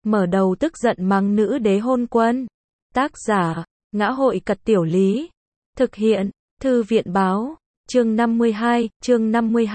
mở đầu tức giận mắng nữ đế hôn quân. Tác giả, Ngã hội Cật Tiểu Lý. Thực hiện, Thư viện báo. Chương 52, chương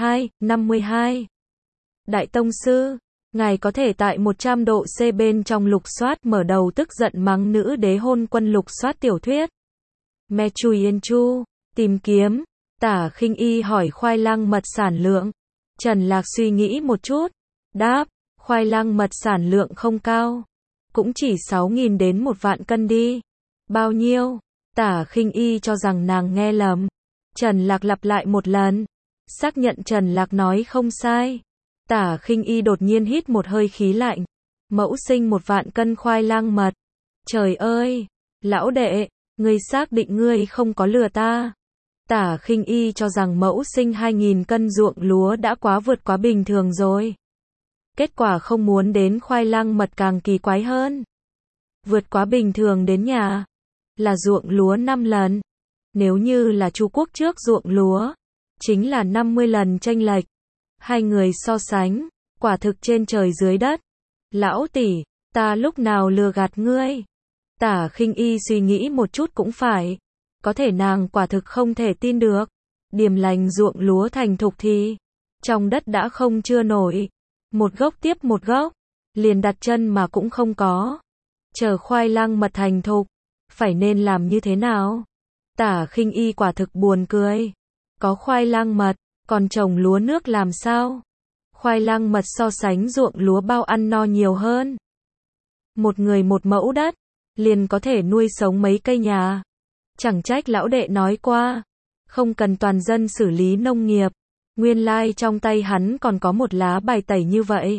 52. Đại tông sư, ngài có thể tại 100 độ C bên trong lục soát mở đầu tức giận mắng nữ đế hôn quân lục soát tiểu thuyết. Me Chui Yên Chu, tìm kiếm, Tả Khinh Y hỏi khoai lang mật sản lượng. Trần Lạc suy nghĩ một chút, đáp, khoai lang mật sản lượng không cao, cũng chỉ 6.000 đến 1 vạn cân đi. Bao nhiêu? Tả Khinh Y cho rằng nàng nghe lầm. Trần Lạc lặp lại một lần, xác nhận Trần Lạc nói không sai. Tả Khinh Y đột nhiên hít một hơi khí lạnh. Mẫu sinh 1 vạn cân khoai lang mật. Trời ơi, lão đệ, ngươi xác định ngươi không có lừa ta? Tả Khinh Y cho rằng mẫu sinh 2.000 cân ruộng lúa đã vượt quá bình thường rồi. Kết quả không muốn đến khoai lang mật càng kỳ quái hơn. Vượt quá bình thường đến nhà là ruộng lúa 5 lần. Nếu như là Chu Quốc trước ruộng lúa, chính là 50 lần chênh lệch. Hai người so sánh, quả thực trên trời dưới đất. Lão tỷ, ta lúc nào lừa gạt ngươi? Tả Khinh Y suy nghĩ một chút cũng phải. Có thể nàng quả thực không thể tin được. Điềm lành ruộng lúa thành thục thì trong đất đã không chưa nổi. Một gốc tiếp một gốc, liền đặt chân mà cũng không có. Chờ khoai lang mật thành thục, phải nên làm như thế nào? Tả Khinh Y quả thực buồn cười. Có khoai lang mật, còn trồng lúa nước làm sao? Khoai lang mật so sánh ruộng lúa bao ăn no nhiều hơn. Một người một mẫu đất, liền có thể nuôi sống mấy cây nhà. Chẳng trách lão đệ nói qua, không cần toàn dân xử lý nông nghiệp. Nguyên lai trong tay hắn còn có một lá bài tẩy như vậy.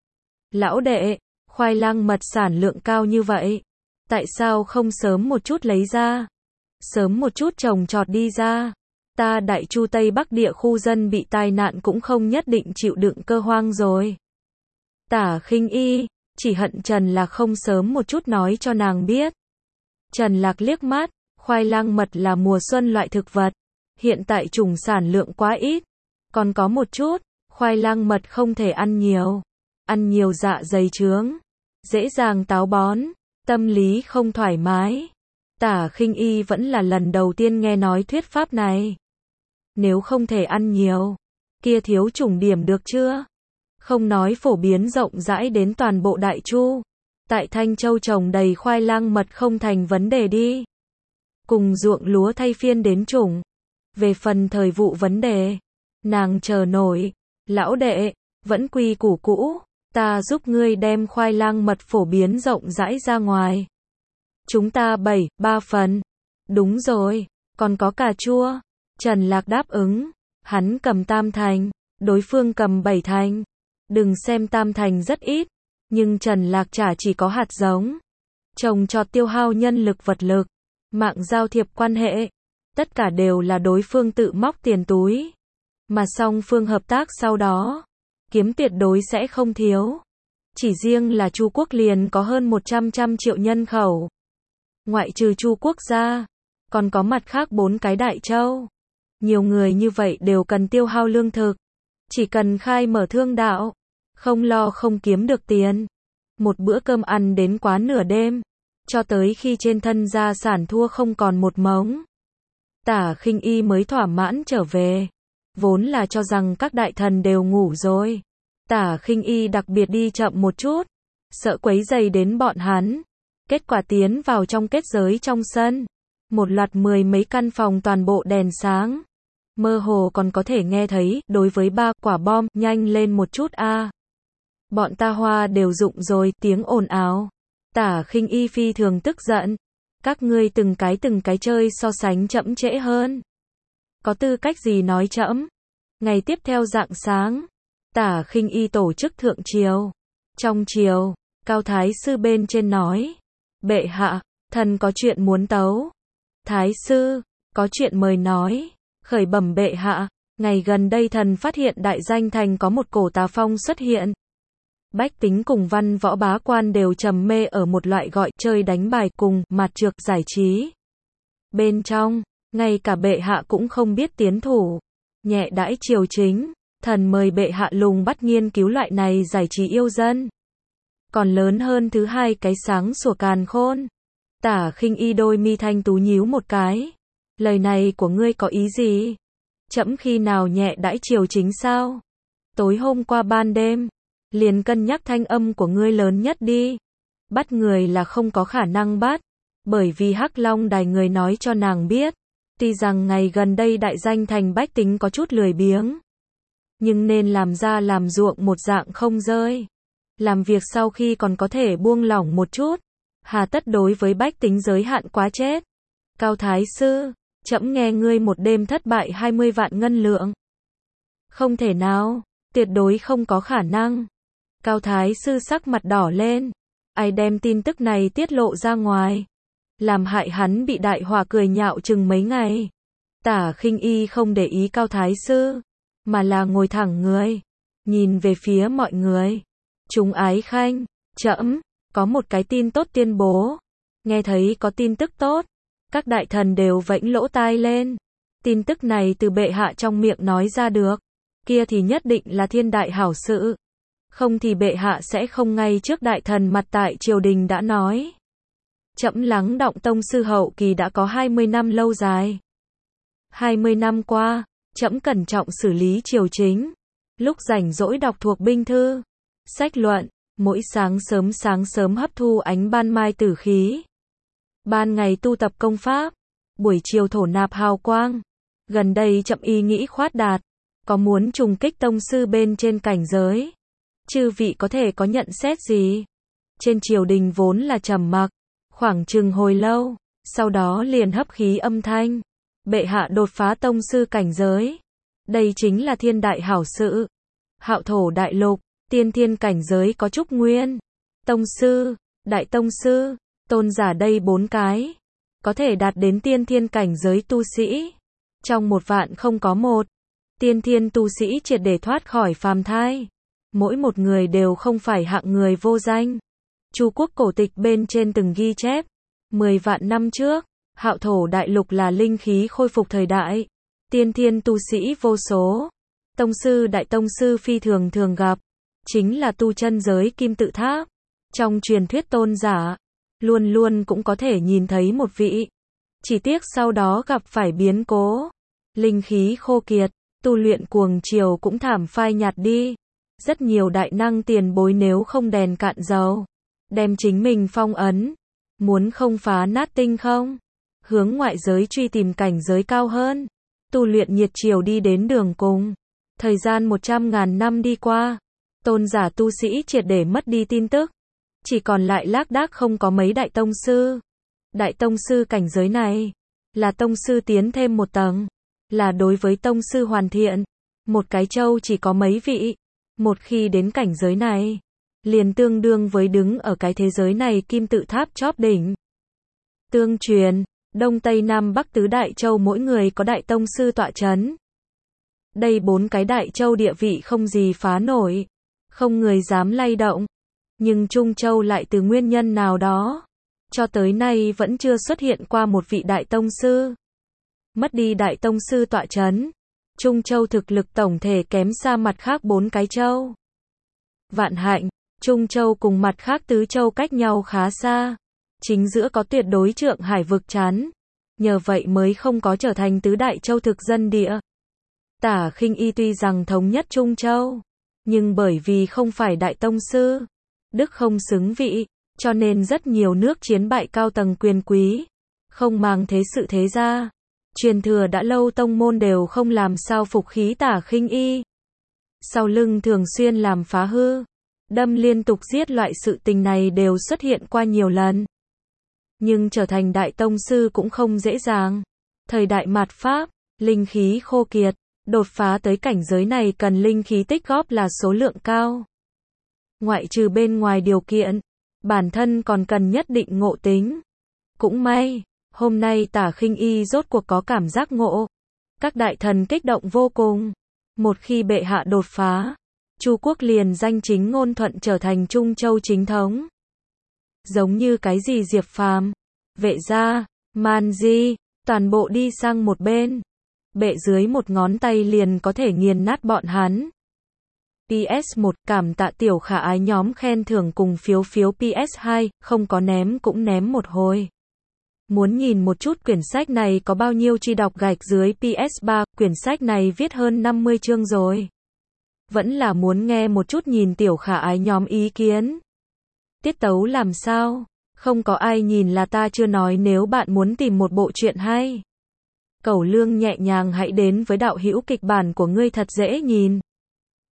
Lão đệ, khoai lang mật sản lượng cao như vậy, tại sao không sớm một chút lấy ra? Sớm một chút trồng trọt đi ra. Ta Đại Chu Tây Bắc địa khu dân bị tai nạn cũng không nhất định chịu đựng cơ hoang rồi. Tả Khinh Y chỉ hận Trần Lạc không sớm một chút nói cho nàng biết. Trần Lạc liếc mắt, khoai lang mật là mùa xuân loại thực vật, hiện tại chủng sản lượng quá ít. Còn có một chút, khoai lang mật không thể ăn nhiều dạ dày chướng, dễ dàng táo bón, tâm lý không thoải mái. Tả Khinh Y vẫn là lần đầu tiên nghe nói thuyết pháp này. Nếu không thể ăn nhiều, kia thiếu chủng điểm được chưa? Không nói phổ biến rộng rãi đến toàn bộ Đại Chu. Tại Thanh Châu trồng đầy khoai lang mật không thành vấn đề đi. Cùng ruộng lúa thay phiên đến chủng. Về phần thời vụ vấn đề, nàng chờ nổi. Lão đệ, vẫn quy củ cũ, ta giúp ngươi đem khoai lang mật phổ biến rộng rãi ra ngoài. Chúng ta 3 phần. Đúng rồi, còn có cà chua. Trần Lạc đáp ứng. Hắn cầm 8 thành, đối phương cầm 7 thành. Đừng xem 8 thành rất ít, nhưng Trần Lạc trả chỉ có hạt giống. Trồng trọt tiêu hao nhân lực vật lực, mạng giao thiệp quan hệ, tất cả đều là đối phương tự móc tiền túi. Mà song phương hợp tác sau đó, kiếm tuyệt đối sẽ không thiếu. Chỉ riêng là Chu Quốc liền có hơn 100 triệu nhân khẩu. Ngoại trừ Chu Quốc ra, còn có mặt khác 4 cái đại châu. Nhiều người như vậy đều cần tiêu hao lương thực. Chỉ cần khai mở thương đạo, không lo không kiếm được tiền. Một bữa cơm ăn đến quá nửa đêm, cho tới khi trên thân gia sản thua không còn một mống. Tả Khinh Y mới thỏa mãn trở về. Vốn là cho rằng các đại thần đều ngủ rồi. Tả Khinh Y đặc biệt đi chậm một chút, sợ quấy rầy đến bọn hắn. Kết quả tiến vào trong kết giới trong sân. Một loạt 10 mấy căn phòng toàn bộ đèn sáng. Mơ hồ còn có thể nghe thấy, đối với 3 quả bom, nhanh lên một chút a. Bọn ta hoa đều dụng rồi, tiếng ồn ào. Tả Khinh Y phi thường tức giận. Các ngươi từng cái chơi so sánh chậm trễ hơn. Có tư cách gì nói chậm? Ngày tiếp theo rạng sáng, Tả Khinh Y tổ chức thượng triều. Trong triều, Cao Thái sư bên trên nói. Bệ hạ, thần có chuyện muốn tấu. Thái sư, có chuyện mời nói. Khởi bẩm bệ hạ, ngày gần đây thần phát hiện Đại Danh Thành có một cổ tà phong xuất hiện. Bách tính cùng văn võ bá quan đều trầm mê ở một loại gọi chơi đánh bài cùng mặt trược giải trí. Bên trong, ngay cả bệ hạ cũng không biết tiến thủ. Nhẹ đãi triều chính, thần mời bệ hạ lùng bắt nghiên cứu loại này giải trí yêu dân. còn lớn hơn thứ hai cái sáng sủa càn khôn. Tả Khinh Y đôi mi thanh tú nhíu một cái. Lời này của ngươi có ý gì? Trẫm khi nào nhẹ đãi triều chính sao? Tối hôm qua ban đêm, liền cân nhắc thanh âm của ngươi lớn nhất đi. Bắt người là không có khả năng bắt, bởi vì Hắc Long Đài người nói cho nàng biết. Tuy rằng ngày gần đây đại danh thành bách tính có chút lười biếng, nhưng nên làm ra làm ruộng một dạng không rơi. Làm việc sau khi còn có thể buông lỏng một chút, hà tất đối với bách tính giới hạn quá chết. Cao Thái Sư, trẫm nghe ngươi một đêm thất bại 20 vạn ngân lượng. Không thể nào, tuyệt đối không có khả năng. Cao Thái Sư sắc mặt đỏ lên. Ai đem tin tức này tiết lộ ra ngoài, làm hại hắn bị đại họa cười nhạo chừng mấy ngày. Tả Khinh Y không để ý Cao Thái Sư, mà là ngồi thẳng người, nhìn về phía mọi người. Chúng ái khanh, trẫm có một cái tin tốt tuyên bố. Nghe thấy có tin tức tốt, các đại thần đều vẫy lỗ tai lên. Tin tức này từ bệ hạ trong miệng nói ra được, kia thì nhất định là thiên đại hảo sự. Không thì bệ hạ sẽ không ngay trước đại thần mặt tại triều đình đã nói. Trẫm lắng đọng tông sư hậu kỳ đã có 20 năm lâu dài. 20 năm qua, trẫm cẩn trọng xử lý triều chính. Lúc rảnh rỗi đọc thuộc binh thư, sách luận, mỗi sáng sớm hấp thu ánh ban mai tử khí. Ban ngày tu tập công pháp, buổi chiều thổ nạp hào quang. Gần đây trẫm ý nghĩ khoát đạt, có muốn trùng kích tông sư bên trên cảnh giới. Chư vị có thể có nhận xét gì? Trên triều đình vốn là trầm mặc, khoảng chừng hồi lâu, sau đó liền hấp khí âm thanh. Bệ hạ đột phá tông sư cảnh giới. Đây chính là thiên đại hảo sự. Hạo thổ đại lục, tiên thiên cảnh giới có Trúc Nguyên, tông sư, đại tông sư, tôn giả đây 4 cái. Có thể đạt đến tiên thiên cảnh giới tu sĩ. Trong 1 vạn không có một. Tiên thiên tu sĩ triệt để thoát khỏi phàm thai. Mỗi một người đều không phải hạng người vô danh. Chu quốc cổ tịch bên trên từng ghi chép, 10 vạn năm trước, Hạo thổ đại lục là linh khí khôi phục thời đại. Tiên thiên tu sĩ vô số. Tông sư đại tông sư phi thường thường gặp. Chính là tu chân giới kim tự tháp. Trong truyền thuyết tôn giả, luôn luôn cũng có thể nhìn thấy một vị. Chỉ tiếc sau đó gặp phải biến cố. Linh khí khô kiệt, tu luyện cuồng chiều cũng thảm phai nhạt đi. Rất nhiều đại năng tiền bối nếu không đèn cạn dầu, đem chính mình phong ấn. Muốn không phá nát tinh không? Hướng ngoại giới truy tìm cảnh giới cao hơn. Tu luyện nhiệt chiều đi đến đường cùng. Thời gian 100.000 năm đi qua. Tôn giả tu sĩ triệt để mất đi tin tức. Chỉ còn lại lác đác không có mấy đại tông sư. Đại tông sư cảnh giới này, là tông sư tiến thêm một tầng. Là đối với tông sư hoàn thiện. Một cái châu chỉ có mấy vị. Một khi đến cảnh giới này, liền tương đương với đứng ở cái thế giới này kim tự tháp chóp đỉnh. Tương truyền, Đông Tây Nam Bắc tứ đại châu mỗi người có đại tông sư tọa chấn. Đây 4 cái đại châu địa vị không gì phá nổi, không người dám lay động. Nhưng Trung Châu lại từ nguyên nhân nào đó, cho tới nay vẫn chưa xuất hiện qua một vị đại tông sư. Mất đi đại tông sư tọa chấn, Trung Châu thực lực tổng thể kém xa mặt khác 4 cái châu. Vạn hạnh, Trung Châu cùng mặt khác tứ châu cách nhau khá xa. Chính giữa có tuyệt đối Trượng Hải vực chắn. Nhờ vậy mới không có trở thành tứ đại châu thực dân địa. Tả Khinh Y tuy rằng thống nhất Trung Châu, nhưng bởi vì không phải đại tông sư, đức không xứng vị, cho nên rất nhiều nước chiến bại cao tầng quyền quý, không màng thế sự thế gia. Truyền thừa đã lâu tông môn đều không làm sao phục khí Tả Khinh Y. Sau lưng thường xuyên làm phá hư, đâm liên tục giết loại sự tình này đều xuất hiện qua nhiều lần. Nhưng trở thành đại tông sư cũng không dễ dàng. Thời đại mạt Pháp, linh khí khô kiệt, đột phá tới cảnh giới này cần linh khí tích góp là số lượng cao. Ngoại trừ bên ngoài điều kiện, bản thân còn cần nhất định ngộ tính. Cũng may, hôm nay Tả Khinh Y rốt cuộc có cảm giác ngộ. Các đại thần kích động vô cùng. Một khi bệ hạ đột phá, Chu quốc liền danh chính ngôn thuận trở thành Trung Châu chính thống. Giống như cái gì Diệp Phàm, Vệ Gia, Man Di, toàn bộ đi sang một bên. Bệ dưới một ngón tay liền có thể nghiền nát bọn hắn. PS1 cảm tạ tiểu khả ái nhóm khen thưởng cùng phiếu phiếu PS2, không có ném cũng ném một hồi. Muốn nhìn một chút quyển sách này có bao nhiêu truy đọc gạch dưới PS3, quyển sách này viết hơn 50 chương rồi. Vẫn là muốn nghe một chút nhìn tiểu khả ái nhóm ý kiến. Tiết tấu làm sao? Không có ai nhìn là ta chưa nói nếu bạn muốn tìm một bộ truyện hay. Cẩu Lương nhẹ nhàng hãy đến với đạo hữu kịch bản của ngươi thật dễ nhìn.